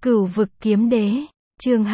Cửu vực kiếm đế, chương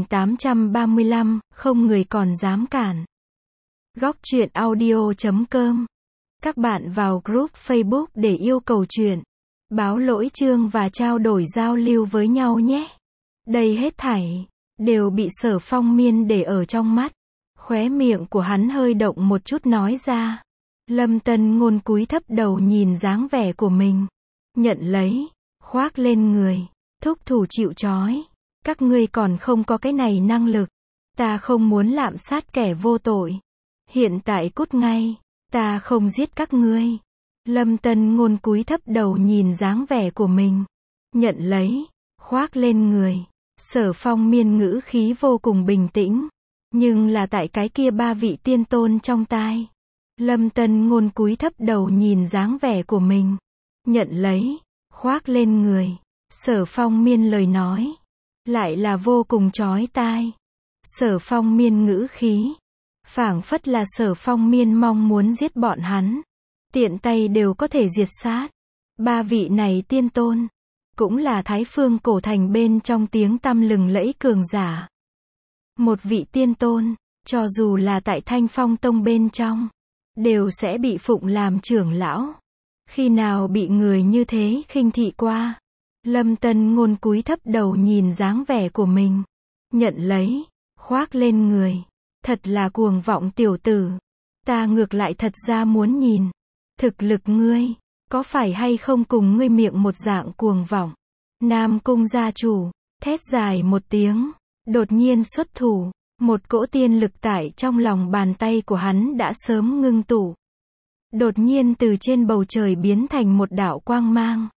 2835, không người còn dám cản. Góc truyện audio.com. Các bạn vào group Facebook để yêu cầu truyện, báo lỗi chương và trao đổi giao lưu với nhau nhé. Đây hết thảy đều bị Sở Phong Miên để ở trong mắt. Khóe miệng của hắn hơi động một chút nói ra. Lâm Tân Ngôn cúi thấp đầu nhìn dáng vẻ của mình, nhận lấy, khoác lên người, thúc thủ chịu trói. Các ngươi còn không có cái này năng lực. Ta không muốn lạm sát kẻ vô tội. Hiện tại cút ngay, ta không giết các ngươi. Lâm Tân Ngôn cúi thấp đầu nhìn dáng vẻ của mình, nhận lấy, khoác lên người. Sở Phong Miên ngữ khí vô cùng bình tĩnh, nhưng là tại cái kia ba vị tiên tôn trong tai. Lâm Tân Ngôn cúi thấp đầu nhìn dáng vẻ của mình, nhận lấy, khoác lên người. Sở Phong Miên lời nói lại là vô cùng chói tai. Sở Phong Miên ngữ khí phảng phất là Sở Phong Miên mong muốn giết bọn hắn, tiện tay đều có thể diệt sát. Ba vị này tiên tôn cũng là Thái Phương cổ thành bên trong tiếng tăm lừng lẫy cường giả. Một vị tiên tôn, cho dù là tại Thanh Phong Tông bên trong, đều sẽ bị phụng làm trưởng lão. Khi nào bị người như thế khinh thị qua? Lâm Tân Ngôn cúi thấp đầu nhìn dáng vẻ của mình, nhận lấy, khoác lên người. Thật là cuồng vọng tiểu tử. Ta ngược lại thật ra muốn nhìn thực lực ngươi, có phải hay không cùng ngươi miệng một dạng cuồng vọng. Nam Cung gia chủ thét dài một tiếng, đột nhiên xuất thủ. Một cỗ tiên lực tại trong lòng bàn tay của hắn đã sớm ngưng tụ, đột nhiên từ trên bầu trời biến thành một đạo quang mang,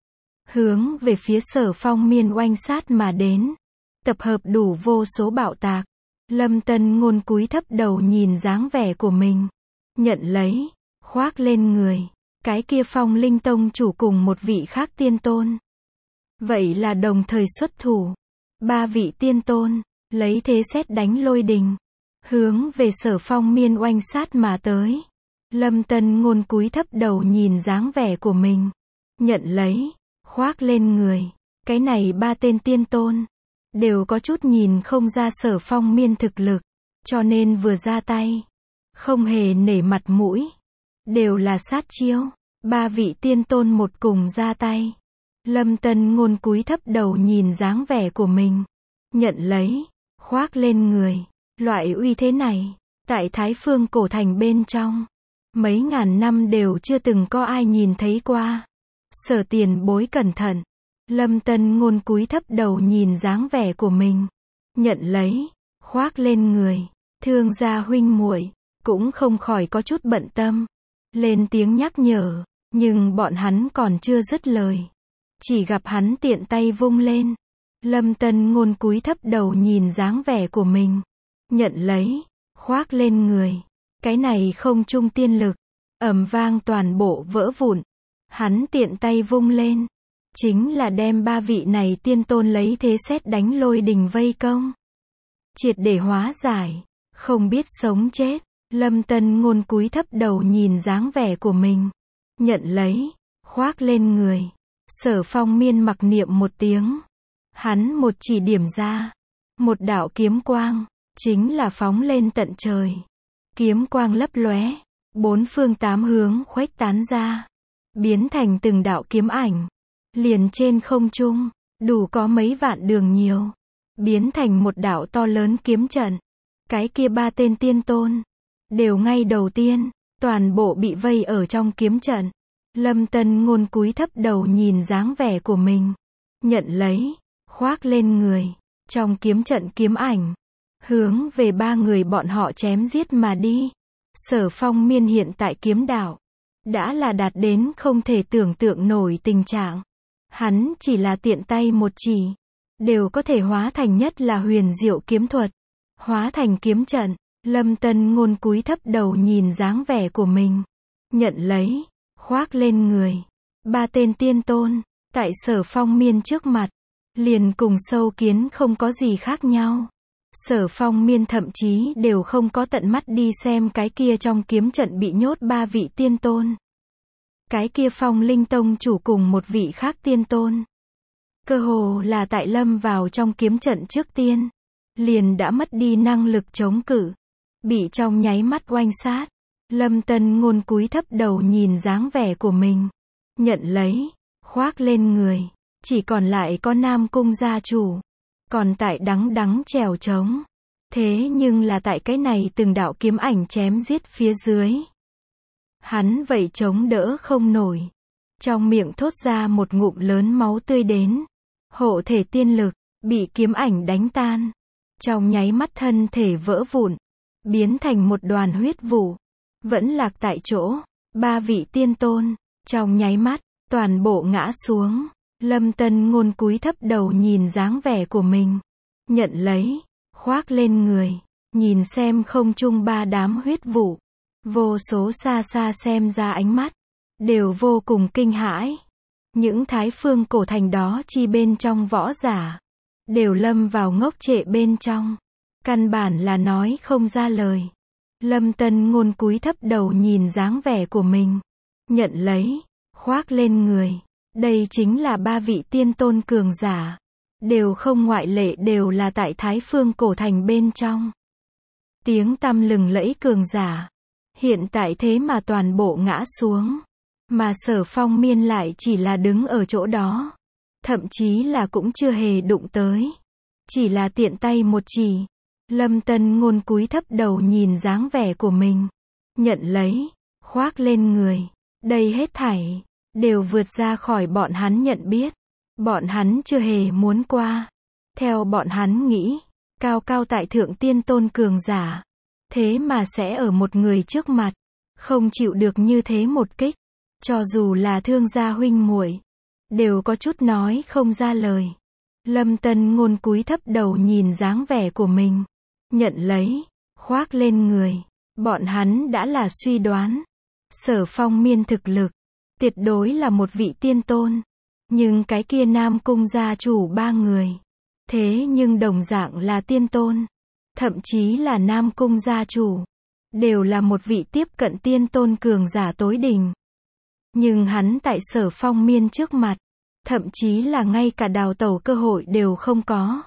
hướng về phía Sở Phong Miên oanh sát mà đến, tập hợp đủ vô số bạo tạc. Lâm Tân Ngôn cúi thấp đầu nhìn dáng vẻ của mình, nhận lấy, khoác lên người. Cái kia Phong Linh Tông chủ cùng một vị khác tiên tôn, vậy là đồng thời xuất thủ. Ba vị tiên tôn lấy thế sét đánh lôi đình, hướng về Sở Phong Miên oanh sát mà tới. Lâm Tân Ngôn cúi thấp đầu nhìn dáng vẻ của mình, nhận lấy, khoác lên người. Cái này ba tên tiên tôn đều có chút nhìn không ra Sở Phong Miên thực lực, cho nên vừa ra tay không hề nể mặt mũi, đều là sát chiêu. Ba vị tiên tôn một cùng ra tay. Lâm Tân Ngôn cúi thấp đầu nhìn dáng vẻ của mình, nhận lấy, khoác lên người. Loại uy thế này, tại Thái Phương cổ thành bên trong, mấy ngàn năm đều chưa từng có ai nhìn thấy qua. Sở tiền bối cẩn thận. Lâm Tân Ngôn cúi thấp đầu nhìn dáng vẻ của mình, nhận lấy, khoác lên người. Thương gia huynh muội cũng không khỏi có chút bận tâm, lên tiếng nhắc nhở, nhưng bọn hắn còn chưa dứt lời, chỉ gặp hắn tiện tay vung lên. Lâm Tân Ngôn cúi thấp đầu nhìn dáng vẻ của mình, nhận lấy, khoác lên người. Cái này không trung tiên lực, ầm vang toàn bộ vỡ vụn. Hắn tiện tay vung lên, chính là đem ba vị này tiên tôn lấy thế sét đánh lôi đình vây công, triệt để hóa giải, không biết sống chết. Lâm Tân Ngôn cúi thấp đầu nhìn dáng vẻ của mình, nhận lấy, khoác lên người. Sở Phong Miên mặc niệm một tiếng, hắn một chỉ điểm ra, một đạo kiếm quang, chính là phóng lên tận trời. Kiếm quang lấp lóe, bốn phương tám hướng khuếch tán ra, biến thành từng đạo kiếm ảnh, liền trên không trung, đủ có mấy vạn đường nhiều, biến thành một đạo to lớn kiếm trận. Cái kia ba tên tiên tôn đều ngay đầu tiên, toàn bộ bị vây ở trong kiếm trận. Lâm Tân Ngôn cúi thấp đầu nhìn dáng vẻ của mình, nhận lấy, khoác lên người. Trong kiếm trận kiếm ảnh hướng về ba người bọn họ chém giết mà đi. Sở Phong Miên hiện tại kiếm đạo đã là đạt đến không thể tưởng tượng nổi tình trạng. Hắn chỉ là tiện tay một chỉ, đều có thể hóa thành nhất là huyền diệu kiếm thuật, hóa thành kiếm trận. Lâm Tân Ngôn cúi thấp đầu nhìn dáng vẻ của mình, nhận lấy, khoác lên người. Ba tên tiên tôn tại Sở Phong Miên trước mặt, liền cùng sâu kiến không có gì khác nhau. Sở Phong Miên thậm chí đều không có tận mắt đi xem cái kia trong kiếm trận bị nhốt ba vị tiên tôn. Cái kia Phong Linh Tông chủ cùng một vị khác tiên tôn Cơ hồ là tại lâm vào trong kiếm trận trước tiên, liền đã mất đi năng lực chống cự, bị trong nháy mắt oanh sát. Lâm Tân Ngôn cúi thấp đầu nhìn dáng vẻ của mình, nhận lấy, khoác lên người, chỉ còn lại có Nam Cung gia chủ, còn tại đắng đắng trèo trống. Thế nhưng là tại cái này từng đạo kiếm ảnh chém giết phía dưới, hắn vậy chống đỡ không nổi, trong miệng thốt ra một ngụm lớn máu tươi đến, hộ thể tiên lực, bị kiếm ảnh đánh tan, trong nháy mắt thân thể vỡ vụn, biến thành một đoàn huyết vụ, vẫn lạc tại chỗ. Ba vị tiên tôn, trong nháy mắt, toàn bộ ngã xuống. Lâm Tân Ngôn cúi thấp đầu nhìn dáng vẻ của mình, nhận lấy, khoác lên người, nhìn xem không trung ba đám huyết vụ, vô số xa xa xem ra ánh mắt, đều vô cùng kinh hãi. Những Thái Phương cổ thành đó chi bên trong võ giả, đều lâm vào ngốc trệ bên trong, căn bản là nói không ra lời. Lâm Tân Ngôn cúi thấp đầu nhìn dáng vẻ của mình, nhận lấy, khoác lên người. Đây chính là ba vị tiên tôn cường giả, đều không ngoại lệ đều là tại Thái Phương cổ thành bên trong. Tiếng tăm lừng lẫy cường giả, hiện tại thế mà toàn bộ ngã xuống, mà Sở Phong Miên lại chỉ là đứng ở chỗ đó, thậm chí là cũng chưa hề đụng tới, chỉ là tiện tay một chỉ. Lâm Tân Ngôn cúi thấp đầu nhìn dáng vẻ của mình, nhận lấy, khoác lên người. Đây hết thảy đều vượt ra khỏi bọn hắn nhận biết, bọn hắn chưa hề muốn qua. Theo bọn hắn nghĩ, cao cao tại thượng tiên tôn cường giả, thế mà sẽ ở một người trước mặt, không chịu được như thế một kích, cho dù là Thương gia huynh muội, đều có chút nói không ra lời. Lâm Tân Ngôn cúi thấp đầu nhìn dáng vẻ của mình, nhận lấy, khoác lên người. Bọn hắn đã là suy đoán, Sở Phong Miên thực lực tuyệt đối là một vị tiên tôn, nhưng cái kia Nam Cung gia chủ ba người, thế nhưng đồng dạng là tiên tôn, thậm chí là Nam Cung gia chủ, đều là một vị tiếp cận tiên tôn cường giả tối đỉnh. Nhưng hắn tại Sở Phong Miên trước mặt, thậm chí là ngay cả đào tẩu cơ hội đều không có.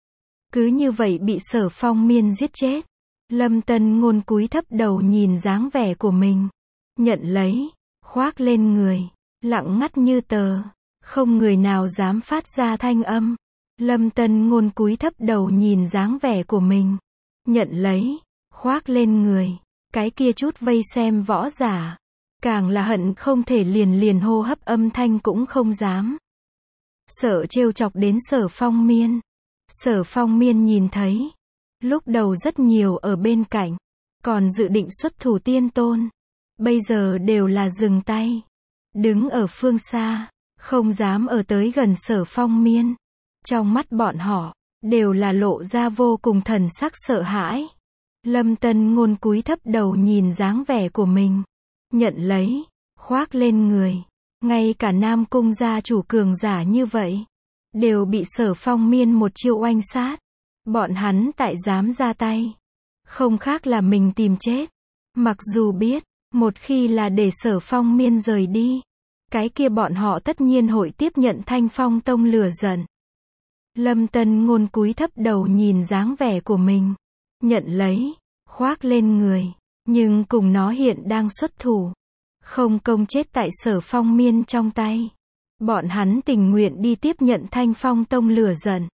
Cứ như vậy bị Sở Phong Miên giết chết. Lâm Tân Ngôn cúi thấp đầu nhìn dáng vẻ của mình, nhận lấy, khoác lên người, lặng ngắt như tờ, không người nào dám phát ra thanh âm. Lâm Tân Ngôn cúi thấp đầu nhìn dáng vẻ của mình, nhận lấy, khoác lên người. Cái kia chút vây xem võ giả, càng là hận không thể liền hô hấp âm thanh cũng không dám, sợ trêu chọc đến Sở Phong Miên. Sở Phong Miên nhìn thấy, lúc đầu rất nhiều ở bên cạnh, còn dự định xuất thủ tiên tôn, bây giờ đều là dừng tay, đứng ở phương xa, không dám ở tới gần Sở Phong Miên. Trong mắt bọn họ, đều là lộ ra vô cùng thần sắc sợ hãi. Lâm Tân Ngôn cúi thấp đầu nhìn dáng vẻ của mình, nhận lấy, khoác lên người. Ngay cả Nam Cung gia chủ cường giả như vậy, đều bị Sở Phong Miên một chiêu oanh sát. Bọn hắn tại dám ra tay, không khác là mình tìm chết. Mặc dù biết, một khi là để Sở Phong Miên rời đi, cái kia bọn họ tất nhiên hội tiếp nhận Thanh Phong Tông lửa giận. Lâm Tân Ngôn cúi thấp đầu nhìn dáng vẻ của mình, nhận lấy, khoác lên người, nhưng cùng nó hiện đang xuất thủ, không công chết tại Sở Phong Miên trong tay. Bọn hắn tình nguyện đi tiếp nhận Thanh Phong Tông lửa giận.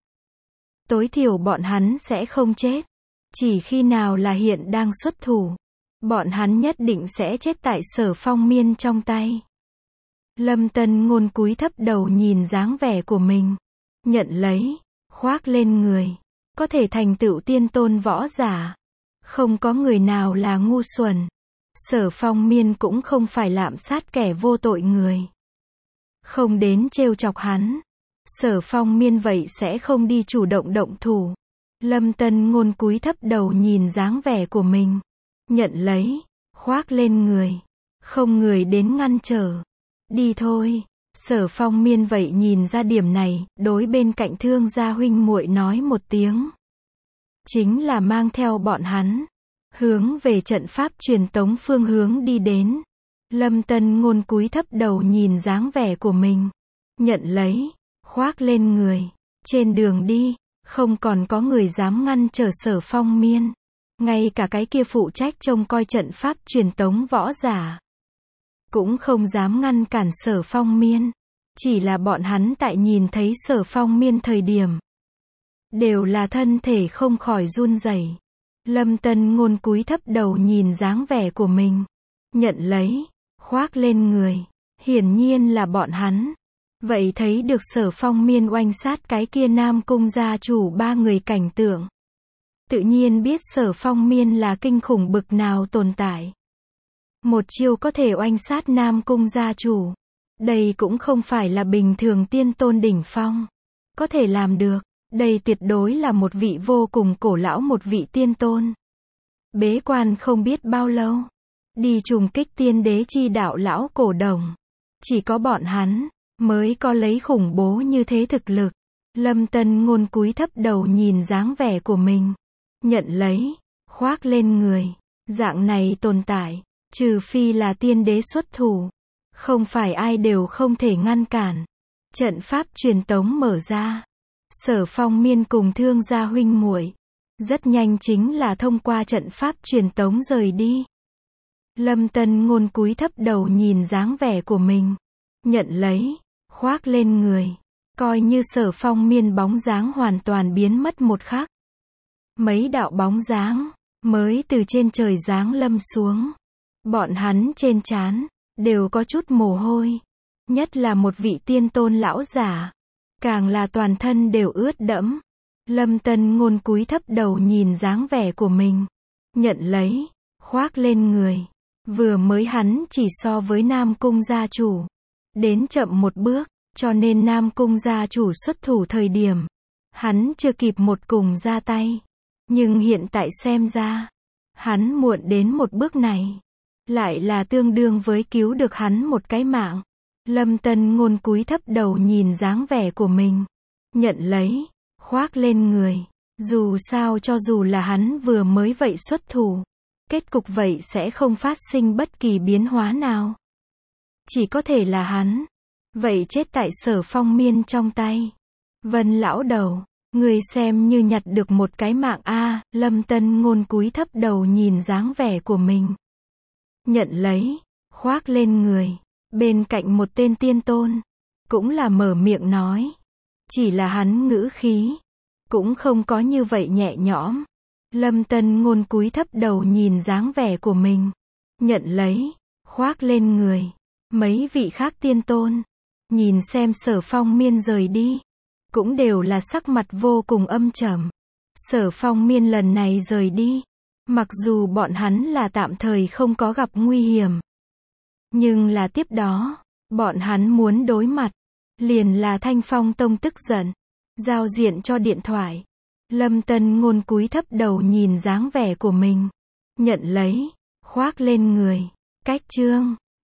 Tối thiểu bọn hắn sẽ không chết. Chỉ khi nào là hiện đang xuất thủ, bọn hắn nhất định sẽ chết tại Sở Phong Miên trong tay. Lâm Tân Ngôn cúi thấp đầu nhìn dáng vẻ của mình, nhận lấy, khoác lên người. Có thể thành tựu tiên tôn võ giả, không có người nào là ngu xuẩn. Sở Phong Miên cũng không phải lạm sát kẻ vô tội người, không đến trêu chọc hắn. Sở Phong Miên vậy sẽ không đi chủ động động thủ. Lâm Tân Ngôn cúi thấp đầu nhìn dáng vẻ của mình, nhận lấy, khoác lên người. Không người đến ngăn trở. Đi thôi. Sở Phong Miên vậy nhìn ra điểm này, đối bên cạnh Thương gia huynh muội nói một tiếng. Chính là mang theo bọn hắn, hướng về trận pháp truyền tống phương hướng đi đến. Lâm Tân Ngôn cúi thấp đầu nhìn dáng vẻ của mình, nhận lấy, khoác lên người. Trên đường đi, không còn có người dám ngăn trở Sở Phong Miên. Ngay cả cái kia phụ trách trông coi trận pháp truyền tống võ giả cũng không dám ngăn cản Sở Phong Miên. Chỉ là bọn hắn tại nhìn thấy Sở Phong Miên thời điểm, đều là thân thể không khỏi run rẩy. Lâm Tân Ngôn cúi thấp đầu nhìn dáng vẻ của mình, nhận lấy, khoác lên người. Hiển nhiên là bọn hắn. Vậy thấy được Sở Phong Miên oanh sát cái kia Nam Cung gia chủ 3 người cảnh tượng. Tự nhiên biết Sở Phong Miên là kinh khủng bực nào tồn tại. Một chiêu có thể oanh sát Nam Cung gia chủ. Đây cũng không phải là bình thường tiên tôn đỉnh phong có thể làm được. Đây tuyệt đối là một vị vô cùng cổ lão, một vị tiên tôn. Bế quan không biết bao lâu, đi trùng kích tiên đế chi đạo lão cổ đồng. Chỉ có bọn hắn mới có lấy khủng bố như thế thực lực. Lâm Tân Ngôn cúi thấp đầu nhìn dáng vẻ của mình, nhận lấy, khoác lên người. Dạng này tồn tại, trừ phi là tiên đế xuất thủ, không phải ai đều không thể ngăn cản. Trận pháp truyền tống mở ra. Sở Phong Miên cùng Thương gia huynh muội rất nhanh chính là thông qua trận pháp truyền tống rời đi. Lâm Tân Ngôn cúi thấp đầu nhìn dáng vẻ của mình, nhận lấy, khoác lên người. Coi như Sở Phong Miên bóng dáng hoàn toàn biến mất một khắc. Mấy đạo bóng dáng mới từ trên trời giáng lâm xuống. Bọn hắn trên trán đều có chút mồ hôi. Nhất là một vị tiên tôn lão giả, càng là toàn thân đều ướt đẫm. Lâm Tân Ngôn cúi thấp đầu nhìn dáng vẻ của mình, nhận lấy, khoác lên người. Vừa mới hắn chỉ so với Nam Cung gia chủ đến chậm một bước, cho nên Nam Cung gia chủ xuất thủ thời điểm, hắn chưa kịp một cùng ra tay. Nhưng hiện tại xem ra, hắn muộn đến một bước này, lại là tương đương với cứu được hắn một cái mạng. Lâm Tân Ngôn cúi thấp đầu nhìn dáng vẻ của mình, nhận lấy, khoác lên người. Dù sao cho dù là hắn vừa mới vậy xuất thủ, kết cục vậy sẽ không phát sinh bất kỳ biến hóa nào. Chỉ có thể là hắn vậy chết tại Sở Phong Miên trong tay. Vân lão đầu, người xem như nhặt được một cái mạng a. Lâm Tân Ngôn cúi thấp đầu nhìn dáng vẻ của mình, nhận lấy, khoác lên người. Bên cạnh một tên tiên tôn cũng là mở miệng nói, chỉ là hắn ngữ khí cũng không có như vậy nhẹ nhõm. Lâm Tân Ngôn cúi thấp đầu nhìn dáng vẻ của mình, nhận lấy, khoác lên người. Mấy vị khác tiên tôn nhìn xem Sở Phong Miên rời đi, cũng đều là sắc mặt vô cùng âm trầm. Sở Phong Miên lần này rời đi, mặc dù bọn hắn là tạm thời không có gặp nguy hiểm, nhưng là tiếp đó, bọn hắn muốn đối mặt, liền là Thanh Phong Tông tức giận, giao diện cho điện thoại. Lâm Tân Ngôn cúi thấp đầu nhìn dáng vẻ của mình, nhận lấy, khoác lên người. Cách chương